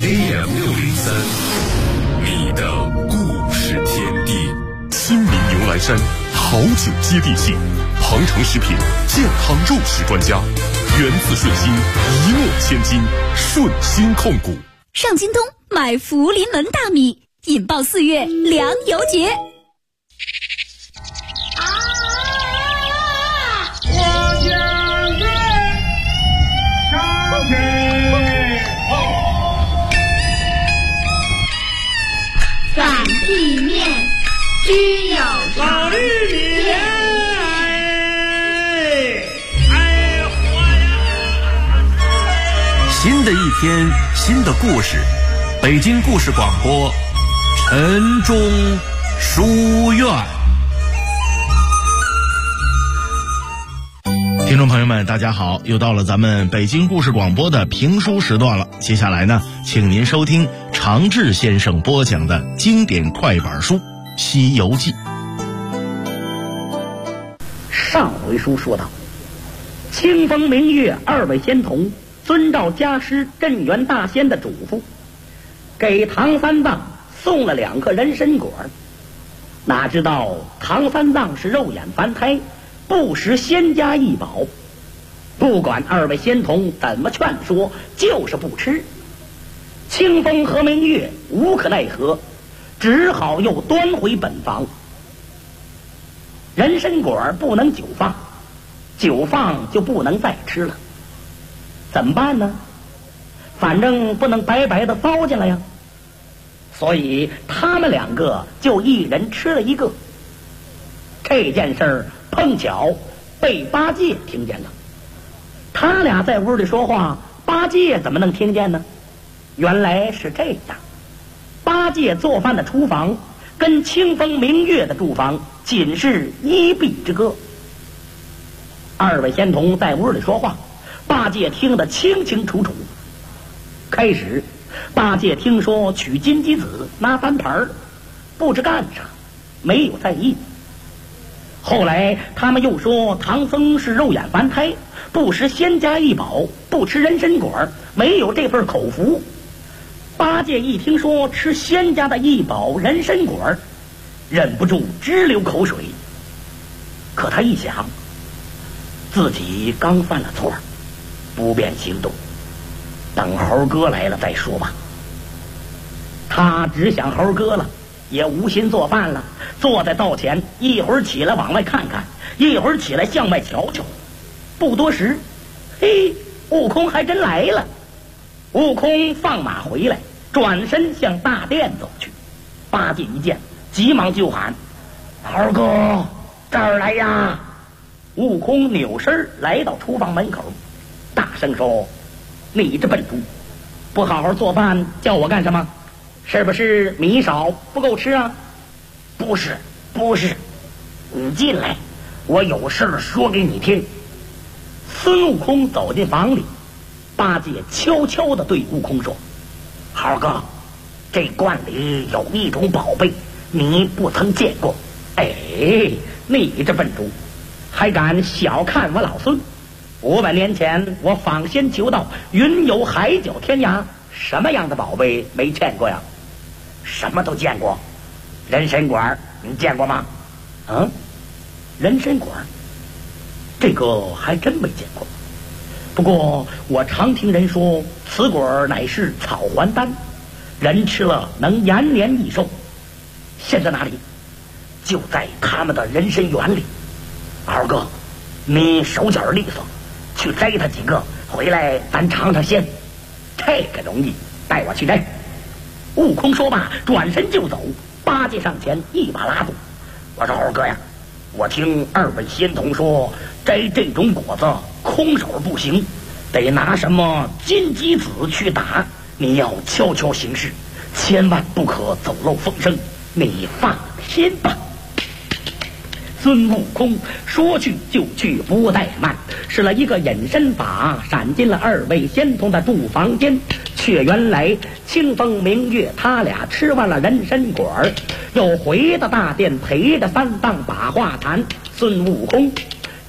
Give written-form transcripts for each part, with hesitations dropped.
AM603，你的故事天地。亲民牛栏山，好酒接地气，鹏程食品健康肉食专家，源自顺心，一诺千金，顺心控股。 上京东买福临门大米，引爆4月粮油节。 擀地面，居有老绿米莲，活呀！ 新的一天，新的故事，北京故事广播，晨钟书院。听众朋友们，大家好，又到了咱们北京故事广播的评书时段了。接下来呢，请您收听常志先生播讲的经典快板书《西游记》。 上回书说到，清风明月二位仙童遵照家师镇元大仙的嘱咐，给唐三藏送了2个人参果。哪知道唐三藏是肉眼凡胎，不识仙家异宝，不管2位仙童怎么劝说，就是不吃。清风和明月无可奈何，只好又端回本房。人参果不能久放，久放就不能再吃了，怎么办呢？反正不能白白的糟践了呀。所以他们2个就一人吃了1个。这件事儿碰巧被八戒听见了，他俩在屋里说话，八戒怎么能听见呢？原来是这样，八戒做饭的厨房跟清风明月的住房仅是1壁之隔。2位仙童在屋里说话，八戒听得清清楚楚。开始八戒听说取金鸡子拿翻盘，不知干啥，没有在意。后来他们又说唐僧是肉眼凡胎，不识仙家异宝，不吃人参果，没有这份口福。八戒一听说吃仙家的异宝人参果，忍不住直流口水。可他一想，自己刚犯了错，不便行动，等猴哥来了再说吧。他只想猴哥了，也无心做饭了，坐在灶前，一会儿起来往外看看，一会儿起来向外瞧瞧。不多时，嘿，悟空还真来了。悟空放马回来，转身向大殿走去。八戒一见，急忙就喊：“猴哥，这儿来呀！”悟空扭身来到厨房门口，大声说：“你这笨猪，不好好做饭，叫我干什么？是不是米少不够吃啊？”“不是，你进来，我有事说给你听。”孙悟空走进房里，八戒悄悄地对悟空说：“猴哥，这罐里有一种宝贝，你不曾见过。哎，你这笨猪，还敢小看我老孙！500年前我访仙求道，云游海角天涯，什么样的宝贝没见过呀？”“什么都见过。人参果你见过吗？”“人参果这个还真没见过。不过我常听人说，此果乃是草还丹，人吃了能延年益寿。现在哪里？就在他们的人参园里。猴哥，你手脚利索，去摘他几个回来，咱尝尝鲜。这个容易，带我去摘。”悟空说罢，转身就走。八戒上前一把拉住，我说：“猴哥呀，我听2位仙童说，摘这种果子空手不行，得拿什么金鸡子去打。你要悄悄行事，千万不可走漏风声，你放心吧。”孙悟空说去就去，不怠慢，使了一个隐身法，闪进了2位仙童的住房间。却原来清风明月他俩吃完了人参果，又回到大殿陪着三藏把话谈。孙悟空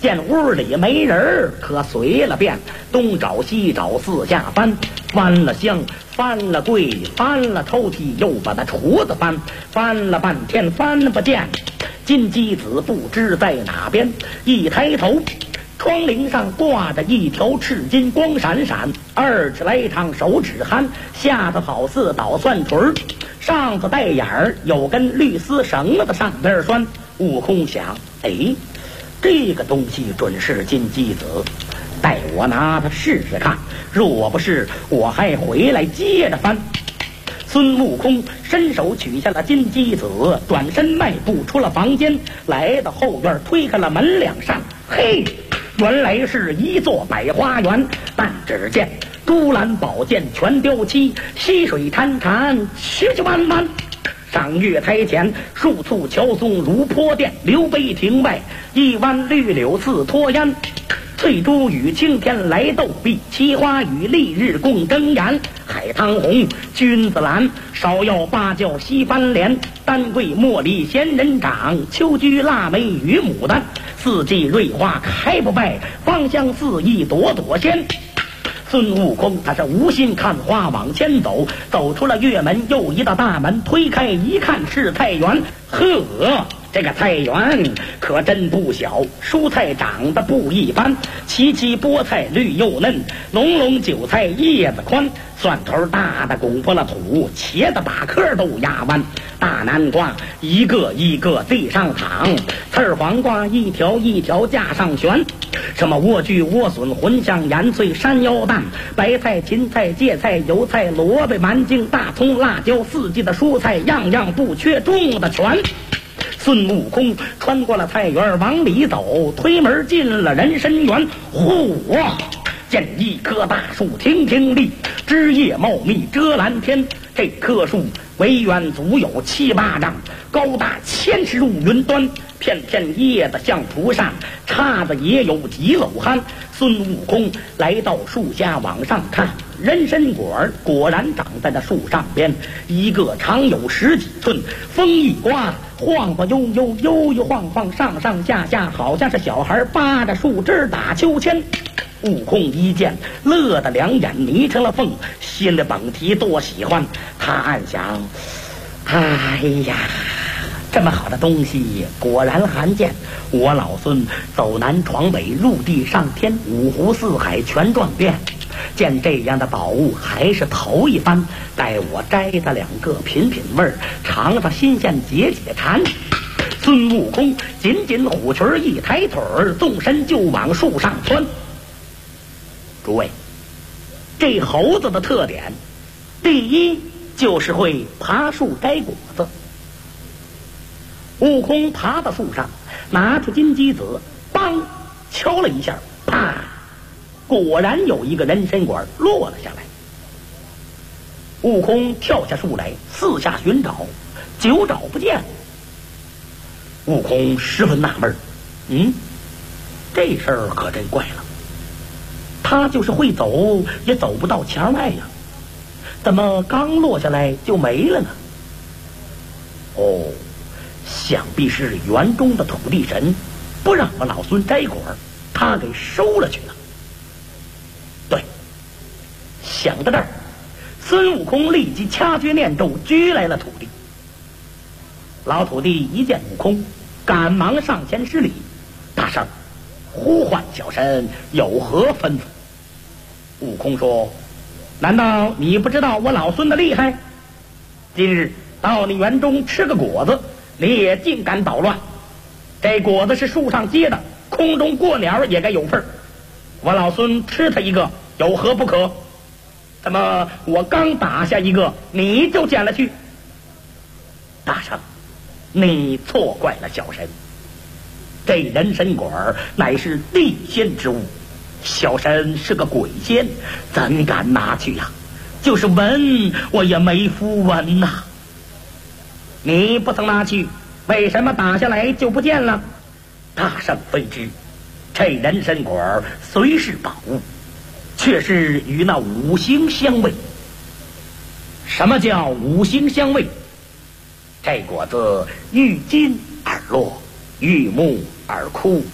见屋里没人，可随了便，东找西找，四下翻，翻了箱，翻了柜，翻了抽屉，又把那厨子翻了半天，翻不见金鸡子，不知在哪边。一抬头，窗棂上挂着一条赤金光闪闪，2尺来长，手指憨，下头好似捣蒜锤儿，上头带眼儿，有根绿丝绳子上边拴。悟空想，哎，这个东西准是金鸡子，待我拿它试试看，若不是，我还回来接着翻。孙悟空伸手取下了金鸡子，转身迈步出了房间，来到后院，推开了门2扇，嘿，原来是一座百花园。但只见珠兰宝剑全雕漆，溪水潺潺，曲曲弯弯。赏月台前，树簇乔松如坡殿，留碑亭外，一湾绿柳似脱烟。翠珠与青天来斗碧，奇花与丽日共争妍。海棠红，君子兰，芍药芭蕉西番莲，丹桂茉莉仙人掌，秋菊腊梅与牡丹。四季瑞花开不败，芳香四溢朵朵鲜。孙悟空他是无心看花，往前走，走出了月门，又一道大门，推开一看是菜园。呵，这个菜园可真不小，蔬菜长得不一般，萋萋菠菜绿又嫩，浓浓韭菜叶子宽，蒜头大的拱破了土，茄子把壳都压弯，大南瓜一个一个地上躺，刺儿黄瓜一条一条架上悬，什么莴苣莴笋茴香盐脆山腰蛋，白菜芹菜芥菜油菜萝卜蛮荆大葱辣椒，四季的蔬菜样样不缺，种的全。孙悟空穿过了菜园往里走，推门进了人参园。嚯，见一棵大树亭亭立，枝叶茂密遮蓝天。这棵树围远足有7、8丈，高大1000尺入云端，片片叶子像蒲扇，叉子也有几篓憨。孙悟空来到树下往上看，人参果果然长在那树上边，一个长有10几寸，风一刮晃晃悠悠，悠悠晃晃，上上下下，好像是小孩扒着树枝打秋千。悟空一见，乐得2眼迷成了缝，心里甭提多喜欢。他暗想，哎呀，这么好的东西果然罕见，我老孙走南闯北，入地上天，五湖四海全转遍，见这样的宝物还是头一番，待我摘它2个品品味儿，尝尝新鲜解解馋。孙悟空紧紧虎裙一抬腿儿，纵身就往树上窜。诸位，这猴子的特点，第一就是会爬树摘果子。悟空爬到树上，拿出金鸡子，梆敲了一下，啪，果然有一个人参果落了下来。悟空跳下树来，四下寻找，久找不见。悟空十分纳闷，这事儿可真怪了。他就是会走，也走不到墙外呀，怎么刚落下来就没了呢？哦，想必是园中的土地神不让我老孙摘果，他给收了去了。对，想到这儿，孙悟空立即掐诀念咒，拘来了土地。老土地一见悟空，赶忙上前施礼：“大圣，呼唤小神有何吩咐？”悟空说：“难道你不知道我老孙的厉害？今日到你园中吃个果子，你也竟敢捣乱！这果子是树上结的，空中过鸟也该有份儿。我老孙吃它一个，有何不可？怎么我刚打下一个，你就捡了去？大圣，你错怪了小神。这人参果乃是地仙之物，小神是个鬼仙，怎敢拿去呀？就是闻我也没福闻呐。你不曾拿去，为什么打下来就不见了？大圣非知，这人参果虽是宝物，却是与那五行相位。什么叫五行相位？这果子遇金而落，遇木而枯，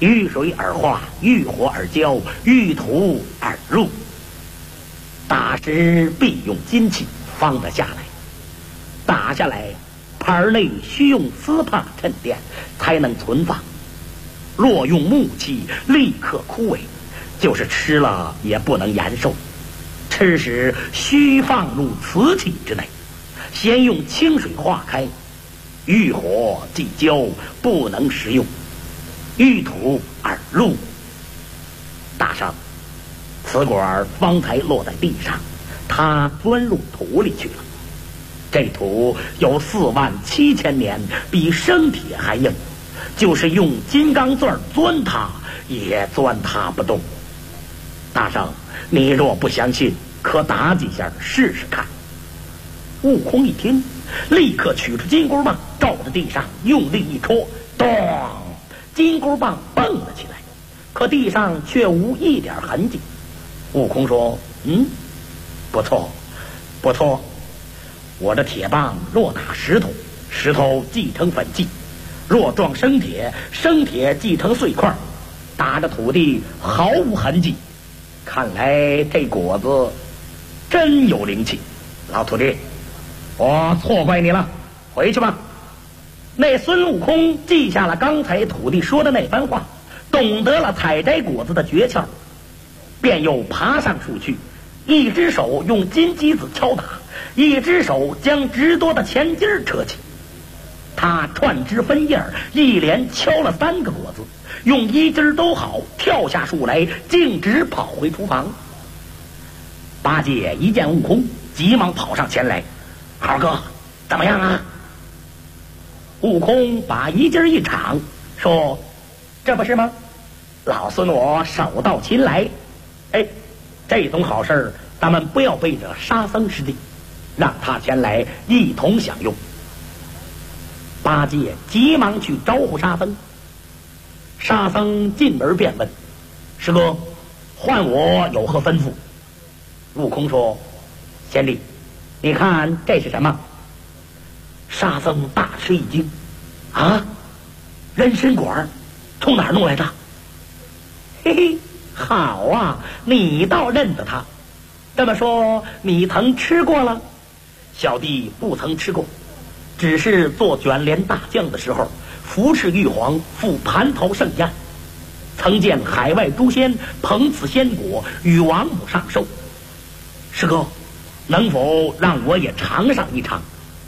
遇水而化，遇火而焦，遇土而入。打时必用金器方得下来，打下来盘内需用丝帕衬垫才能存放。若用木器，立刻枯萎，就是吃了也不能延寿。吃时须放入瓷器之内，先用清水化开，遇火即焦，不能食用。遇土而入。大圣，此管方才落在地上，它钻入土里去了。这土有47000年，比生铁还硬，就是用金刚钻钻它，也钻它不动。大圣，你若不相信，可打几下试试看。悟空一听，立刻取出金箍棒，照着地上用力一戳，咚！金箍棒蹦了起来，可地上却无一点痕迹。悟空说：“不错，不错。我这铁棒若打石头，石头即成粉剂；若撞生铁，生铁即成碎块，打着土地毫无痕迹。看来这果子真有灵气。老徒弟，我错怪你了，回去吧。”那孙悟空记下了刚才徒弟说的那番话，懂得了采摘果子的诀窍，便又爬上树去，一只手用金鸡子敲打，一只手将直多的钱金扯起。他串枝分叶，一连敲了3个果子，用一筋都好，跳下树来，径直跑回厨房。八戒一见悟空，急忙跑上前来：“猴哥，怎么样啊？”悟空把一筋一敞，说：“这不是吗？老孙我手到擒来。这种好事咱们不要背着沙僧师弟，让他前来一同享用。”八戒急忙去招呼沙僧。沙僧进门便问：“师哥，唤我有何吩咐？”悟空说：“贤弟，你看这是什么？”沙僧大吃一惊：“啊，人参果，从哪儿弄来的？”“嘿嘿，好啊，你倒认得他。这么说你曾吃过了？”“小弟不曾吃过，只是做卷帘大将的时候，扶持玉皇赴蟠桃盛宴，曾见海外诸仙捧此仙果与王母上寿。师哥，能否让我也尝上一尝？”“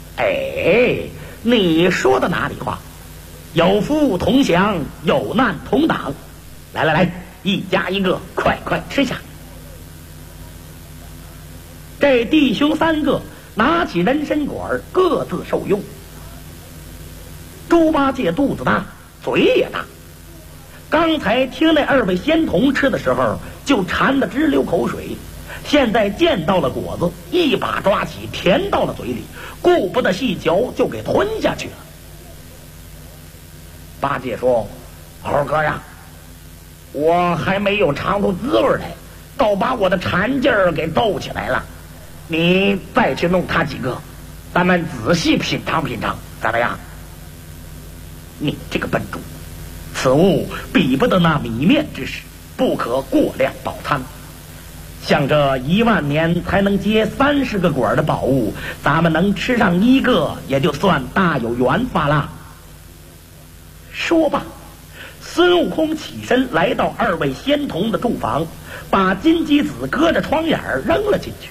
你说的哪里话？有福同享，有难同当。来，一家一个，快快吃下。”这弟兄3个拿起人参果，各自受用。猪八戒肚子大，嘴也大，刚才听那2位仙童吃的时候，就馋得直流口水。现在见到了果子，一把抓起，填到了嘴里，顾不得细嚼，就给吞下去了。八戒说：“猴哥呀，我还没有尝出滋味来，倒把我的馋劲儿给逗起来了。你再去弄他几个，咱们仔细品尝品尝，怎么样？”“你这个笨猪，此物比不得那米面之食，不可过量饱餐。像这1万年才能结30个果的宝物，咱们能吃上1个，也就算大有缘法了。”说罢，孙悟空起身来到2位仙童的住房，把金鸡子搁着窗眼扔了进去。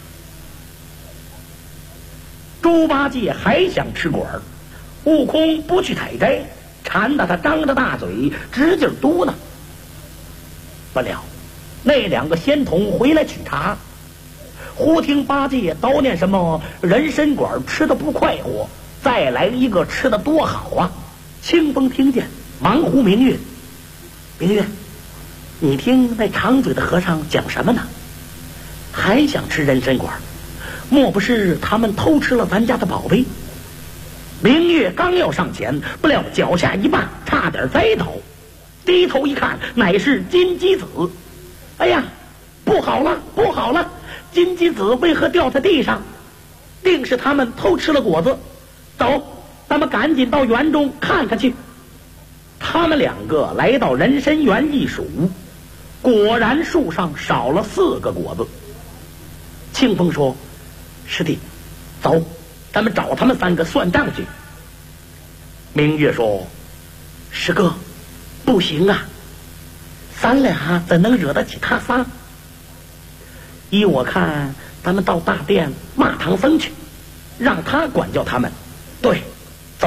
猪八戒还想吃果儿，悟空不去采摘，馋得他张着大嘴直劲嘟囔。不料那2个仙童回来取茶，忽听八戒叨念什么人参果吃得不快活，再来1个吃得多好啊！清风听见，忙呼明月：“明月，你听那长嘴的和尚讲什么呢？还想吃人参果？莫不是他们偷吃了咱家的宝贝？”明月刚要上前，不料脚下一绊，差点栽倒，低头一看，乃是金鸡子。哎呀，不好了，不好了！金鸡子为何掉在地上？定是他们偷吃了果子。走，咱们赶紧到园中看看去。 他们两个来到人参园一数，果然树上少了4个果子。庆丰说：“师弟，走，咱们找他们3个算账去。”明月说：“师哥，不行啊，咱俩怎能惹得起他仨？依我看，咱们到大殿骂唐僧去，让他管教他们。对，走。”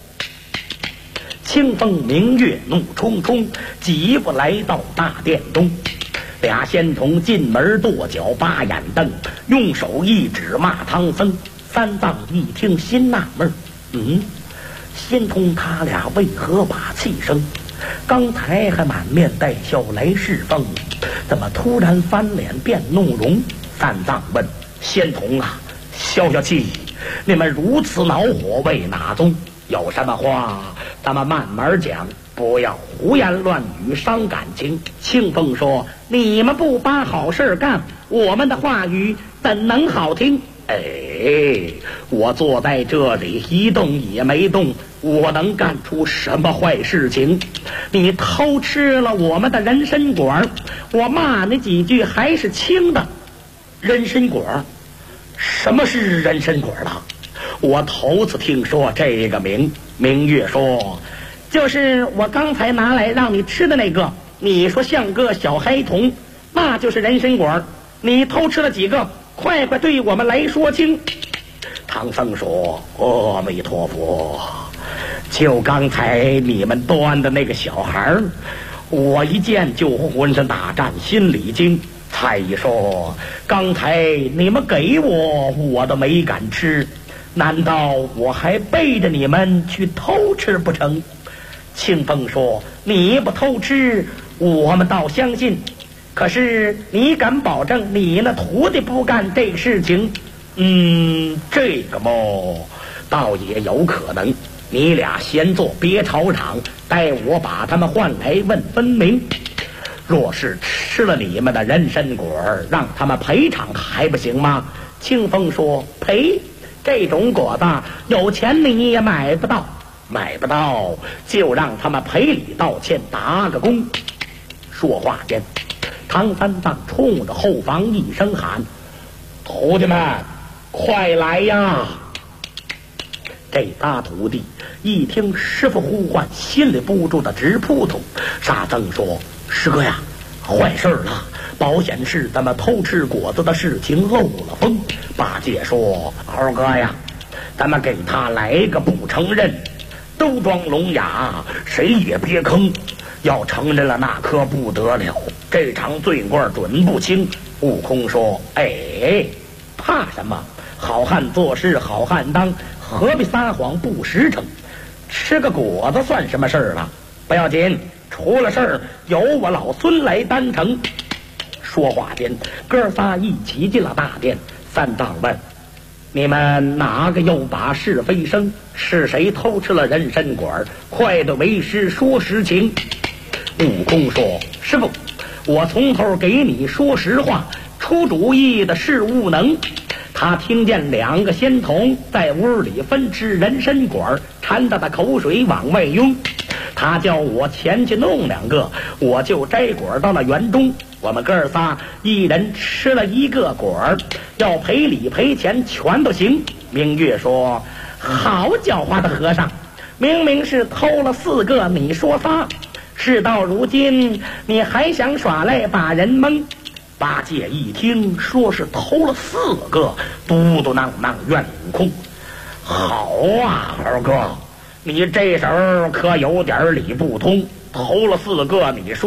清风明月怒冲冲，几步来到大殿中。俩仙童进门跺脚扒眼瞪，用手一指骂唐僧。三藏一听心纳闷仙童他俩为何把气生？刚才还满面带笑来侍奉，怎么突然翻脸变怒容？三藏问仙童啊，消消气，你们如此恼火为哪宗？有什么话咱们慢慢讲，不要胡言乱语伤感情。庆丰说：“你们不把好事干，我们的话语怎能好听？我坐在这里一动也没动，我能干出什么坏事情？你偷吃了我们的人参果，我骂你几句还是轻的。人参果？什么是人参果了？我头次听说这个名。”明月说：“就是我刚才拿来让你吃的那个，你说像个小孩童，那就是人参果。你偷吃了几个？快快对我们来说清。”唐僧说：“阿弥陀佛，就刚才你们端的那个小孩，我一见就浑身打颤，心里惊。才一说刚才你们给我都没敢吃，难道我还背着你们去偷吃不成？”庆丰说：“你不偷吃，我们倒相信。可是你敢保证你那徒弟不干这事情？”这个嘛，倒也有可能。你俩先坐，别吵嚷，待我把他们唤来问分明。若是吃了你们的人参果，让他们赔偿还不行吗？庆丰说：“赔？这种果子有钱你也买不到，买不到就让他们赔礼道歉，打个工。”说话间，唐三藏冲着后房一声喊：“徒弟们，快来呀！”这仨徒弟一听师傅呼唤，心里不住的直扑通。沙僧说：“师哥呀，坏事了！保险是咱们偷吃果子的事情漏了风。”八戒说：“猴哥呀，咱们给他来个不承认，都装聋哑，谁也别吭。要承认了那可不得了，这场罪过准不轻。”悟空说：“怕什么？好汉做事好汉当，何必撒谎不实诚？吃个果子算什么事儿了？不要紧，出了事儿由我老孙来担承。”说话间，哥仨一起进了大殿。三藏问：“你们哪个又把是非生？是谁偷吃了人参果？快对为师说实情。”悟空说：“师傅，我从头给你说实话。出主意的是悟能，他听见2个仙童在屋里分吃人参果，馋得他口水往外涌。他叫我前去弄2个，我就摘果到了园中。我们哥仨一人吃了1个果，要赔礼赔钱全都行。”明月说：“好狡猾的和尚，明明是偷了4个，你说仨，事到如今你还想耍赖把人蒙？”八戒一听说是偷了4个，嘟嘟囔囔怨悟空：“好啊，猴哥，你这手可有点理不通，偷了4个，你说